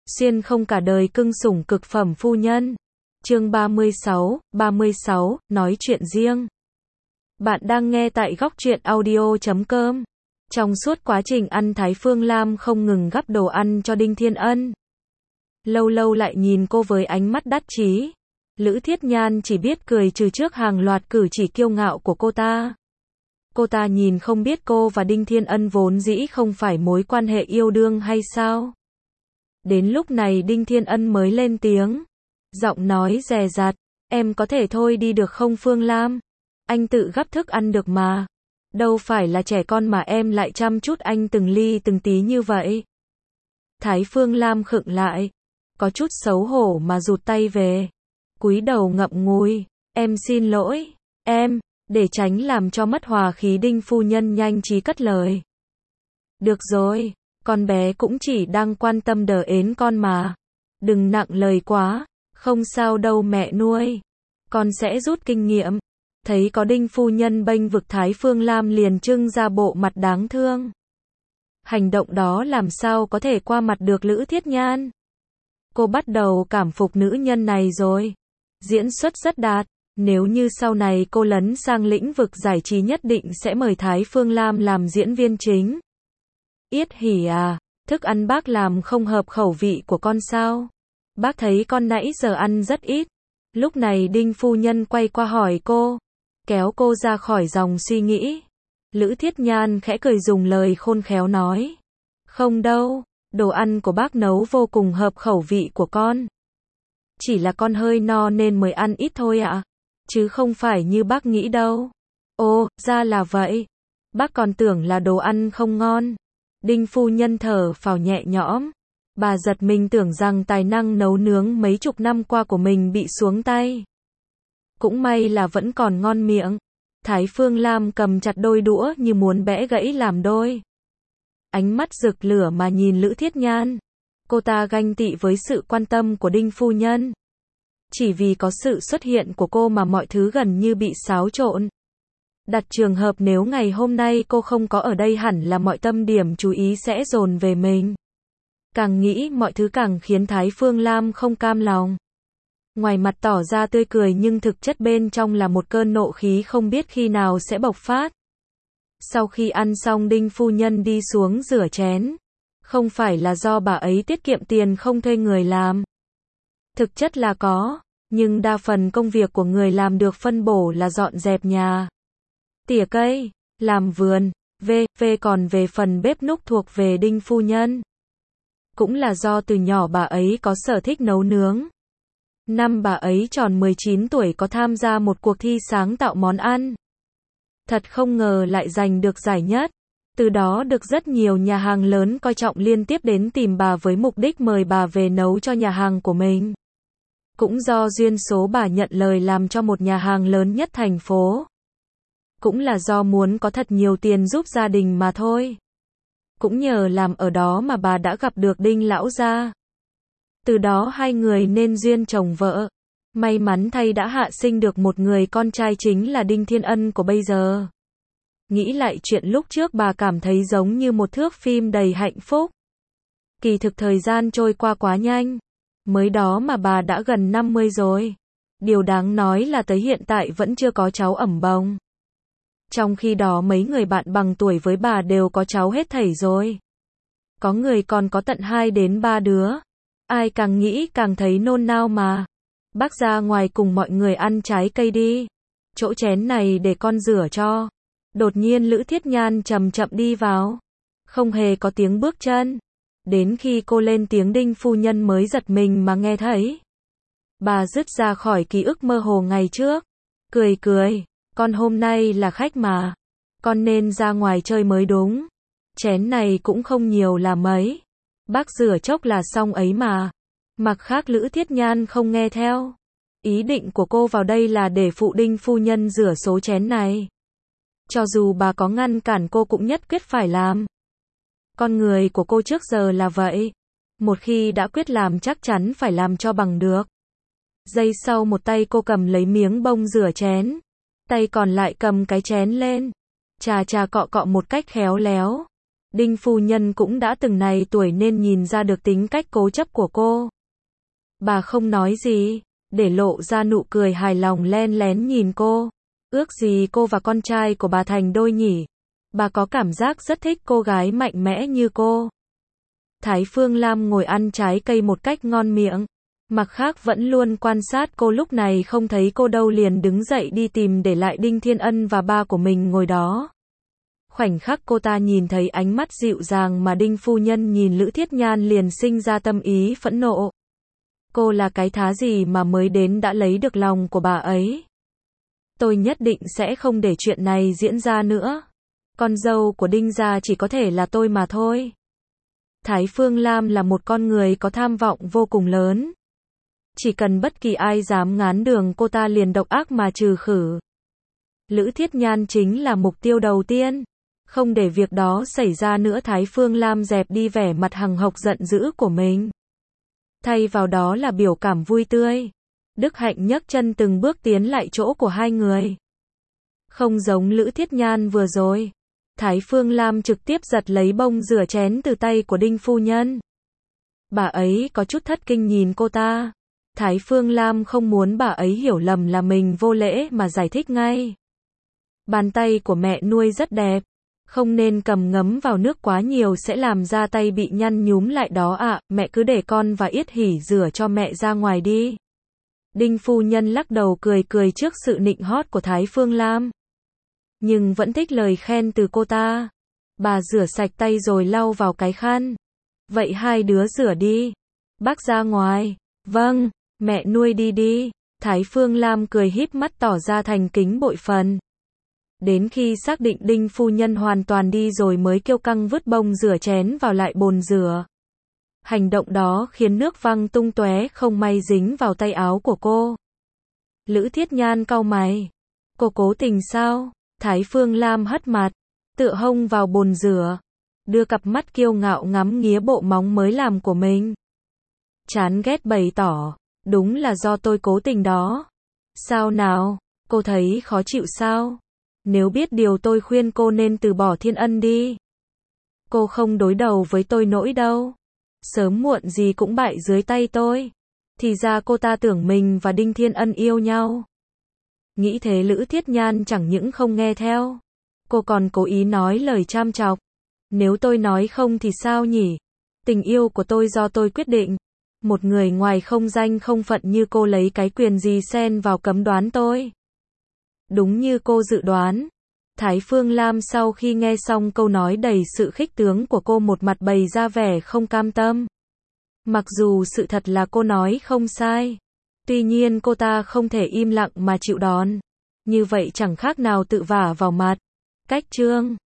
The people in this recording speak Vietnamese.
Xuyên không cả đời cưng sủng cực phẩm phu nhân. Chương 36, nói chuyện riêng. Bạn đang nghe tại góc truyện audio.com. Trong suốt quá trình ăn, Thái Phương Lam không ngừng gắp đồ ăn cho Đinh Thiên Ân. Lâu lâu lại nhìn cô với ánh mắt đắc chí. Lữ Thiết Nhan chỉ biết cười trừ trước hàng loạt cử chỉ kiêu ngạo của cô ta. Cô ta nhìn không biết cô và Đinh Thiên Ân vốn dĩ không phải mối quan hệ yêu đương hay sao? Đến lúc này Đinh Thiên Ân mới lên tiếng. Giọng nói dè dặt, em có thể thôi đi được không Phương Lam? Anh tự gắp thức ăn được mà. Đâu phải là trẻ con mà em lại chăm chút anh từng ly từng tí như vậy. Thái Phương Lam khựng lại. Có chút xấu hổ mà rụt tay về. Cúi đầu ngậm ngùi. Em xin lỗi. Em, để tránh làm cho mất hòa khí, Đinh phu nhân nhanh trí cất lời. Được rồi. Con bé cũng chỉ đang quan tâm đờ ến con mà. Đừng nặng lời quá. Không sao đâu mẹ nuôi. Con sẽ rút kinh nghiệm. Thấy có Đinh phu nhân bênh vực, Thái Phương Lam liền trưng ra bộ mặt đáng thương. Hành động đó làm sao có thể qua mặt được Lữ Thiết Nhan. Cô bắt đầu cảm phục nữ nhân này rồi. Diễn xuất rất đạt. Nếu như sau này cô lấn sang lĩnh vực giải trí nhất định sẽ mời Thái Phương Lam làm diễn viên chính. Yết hỉ à, thức ăn bác làm không hợp khẩu vị của con sao? Bác thấy con nãy giờ ăn rất ít. Lúc này Đinh phu nhân quay qua hỏi cô, kéo cô ra khỏi dòng suy nghĩ. Lữ Thiết Nhan khẽ cười dùng lời khôn khéo nói. Không đâu, đồ ăn của bác nấu vô cùng hợp khẩu vị của con. Chỉ là con hơi no nên mới ăn ít thôi ạ. Chứ không phải như bác nghĩ đâu. Ồ, ra là vậy. Bác còn tưởng là đồ ăn không ngon. Đinh phu nhân thở phào nhẹ nhõm. Bà giật mình tưởng rằng tài năng nấu nướng mấy chục năm qua của mình bị xuống tay. Cũng may là vẫn còn ngon miệng. Thái Phương Lam cầm chặt đôi đũa như muốn bẽ gãy làm đôi. Ánh mắt rực lửa mà nhìn Lữ Thiết Nhan. Cô ta ganh tị với sự quan tâm của Đinh phu nhân. Chỉ vì có sự xuất hiện của cô mà mọi thứ gần như bị xáo trộn. Đặt trường hợp nếu ngày hôm nay cô không có ở đây hẳn là mọi tâm điểm chú ý sẽ dồn về mình. Càng nghĩ mọi thứ càng khiến Thái Phương Lam không cam lòng. Ngoài mặt tỏ ra tươi cười nhưng thực chất bên trong là một cơn nộ khí không biết khi nào sẽ bộc phát. Sau khi ăn xong Đinh phu nhân đi xuống rửa chén. Không phải là do bà ấy tiết kiệm tiền không thuê người làm. Thực chất là có, nhưng đa phần công việc của người làm được phân bổ là dọn dẹp nhà, tỉa cây, làm vườn, còn về phần bếp núc thuộc về Đinh phu nhân. Cũng là do từ nhỏ bà ấy có sở thích nấu nướng. Năm bà ấy tròn 19 tuổi có tham gia một cuộc thi sáng tạo món ăn. Thật không ngờ lại giành được giải nhất. Từ đó được rất nhiều nhà hàng lớn coi trọng liên tiếp đến tìm bà với mục đích mời bà về nấu cho nhà hàng của mình. Cũng do duyên số bà nhận lời làm cho một nhà hàng lớn nhất thành phố. Cũng là do muốn có thật nhiều tiền giúp gia đình mà thôi. Cũng nhờ làm ở đó mà bà đã gặp được Đinh lão gia. Từ đó hai người nên duyên chồng vợ. May mắn thay đã hạ sinh được một người con trai chính là Đinh Thiên Ân của bây giờ. Nghĩ lại chuyện lúc trước bà cảm thấy giống như một thước phim đầy hạnh phúc. Kỳ thực thời gian trôi qua quá nhanh. Mới đó mà bà đã gần 50 rồi. Điều đáng nói là tới hiện tại vẫn chưa có cháu ẵm bồng. Trong khi đó mấy người bạn bằng tuổi với bà đều có cháu hết thảy rồi. Có người còn có tận 2 đến 3 đứa. Ai càng nghĩ càng thấy nôn nao mà. Bác ra ngoài cùng mọi người ăn trái cây đi. Chỗ chén này để con rửa cho. Đột nhiên Lữ Thiết Nhan chậm chậm đi vào. Không hề có tiếng bước chân. Đến khi cô lên tiếng Đinh phu nhân mới giật mình mà nghe thấy. Bà dứt ra khỏi ký ức mơ hồ ngày trước. Cười. Con hôm nay là khách mà. Con nên ra ngoài chơi mới đúng. Chén này cũng không nhiều là mấy. Bác rửa chốc là xong ấy mà. Mặc khác Lữ Thiết Nhan không nghe theo. Ý định của cô vào đây là để phụ Đinh phu nhân rửa số chén này. Cho dù bà có ngăn cản cô cũng nhất quyết phải làm. Con người của cô trước giờ là vậy. Một khi đã quyết làm chắc chắn phải làm cho bằng được. Giây sau một tay cô cầm lấy miếng bông rửa chén. Tay còn lại cầm cái chén lên. Chà cọ một cách khéo léo. Đinh phu nhân cũng đã từng này tuổi nên nhìn ra được tính cách cố chấp của cô. Bà không nói gì, để lộ ra nụ cười hài lòng len lén nhìn cô. Ước gì cô và con trai của bà thành đôi nhỉ. Bà có cảm giác rất thích cô gái mạnh mẽ như cô. Thái Phương Lam ngồi ăn trái cây một cách ngon miệng. Mặt khác vẫn luôn quan sát cô, lúc này không thấy cô đâu liền đứng dậy đi tìm để lại Đinh Thiên Ân và ba của mình ngồi đó. Khoảnh khắc cô ta nhìn thấy ánh mắt dịu dàng mà Đinh phu nhân nhìn Lữ Thiết Nhan liền sinh ra tâm ý phẫn nộ. Cô là cái thá gì mà mới đến đã lấy được lòng của bà ấy. Tôi nhất định sẽ không để chuyện này diễn ra nữa. Con dâu của Đinh gia chỉ có thể là tôi mà thôi. Thái Phương Lam là một con người có tham vọng vô cùng lớn. Chỉ cần bất kỳ ai dám ngán đường cô ta liền độc ác mà trừ khử. Lữ Thiết Nhan chính là mục tiêu đầu tiên. Không để việc đó xảy ra nữa, Thái Phương Lam dẹp đi vẻ mặt hằng hộc giận dữ của mình. Thay vào đó là biểu cảm vui tươi. Đức Hạnh nhấc chân từng bước tiến lại chỗ của hai người. Không giống Lữ Thiết Nhan vừa rồi. Thái Phương Lam trực tiếp giật lấy bông rửa chén từ tay của Đinh phu nhân. Bà ấy có chút thất kinh nhìn cô ta. Thái Phương Lam không muốn bà ấy hiểu lầm là mình vô lễ mà giải thích ngay. Bàn tay của mẹ nuôi rất đẹp. Không nên cầm ngấm vào nước quá nhiều sẽ làm da tay bị nhăn nhúm lại đó ạ. Mẹ cứ để con và Yết Hỉ rửa cho mẹ ra ngoài đi. Đinh phu nhân lắc đầu cười cười trước sự nịnh hót của Thái Phương Lam. Nhưng vẫn thích lời khen từ cô ta. Bà rửa sạch tay rồi lau vào cái khăn. Vậy hai đứa rửa đi. Bác ra ngoài. Vâng, mẹ nuôi đi đi. Thái Phương Lam cười híp mắt tỏ ra thành kính bội phần. Đến khi xác định Đinh phu nhân hoàn toàn đi rồi mới kiêu căng vứt bông rửa chén vào lại bồn rửa. Hành động đó khiến nước văng tung tóe không may dính vào tay áo của cô. Lữ Thiết Nhan cau mày. Cô cố tình sao? Thái Phương Lam hất mặt, tựa hông vào bồn rửa, đưa cặp mắt kiêu ngạo ngắm nghía bộ móng mới làm của mình. Chán ghét bày tỏ, đúng là do tôi cố tình đó. Sao nào, cô thấy khó chịu sao? Nếu biết điều tôi khuyên cô nên từ bỏ Thiên Ân đi. Cô không đối đầu với tôi nổi đâu. Sớm muộn gì cũng bại dưới tay tôi. Thì ra cô ta tưởng mình và Đinh Thiên Ân yêu nhau. Nghĩ thế Lữ Thiết Nhan chẳng những không nghe theo. Cô còn cố ý nói lời cham chọc. Nếu tôi nói không thì sao nhỉ? Tình yêu của tôi do tôi quyết định. Một người ngoài không danh không phận như cô lấy cái quyền gì xen vào cấm đoán tôi? Đúng như cô dự đoán. Thái Phương Lam sau khi nghe xong câu nói đầy sự khích tướng của cô một mặt bày ra vẻ không cam tâm. Mặc dù sự thật là cô nói không sai. Tuy nhiên cô ta không thể im lặng mà chịu đòn. Như vậy chẳng khác nào tự vả vào mặt. Cách chương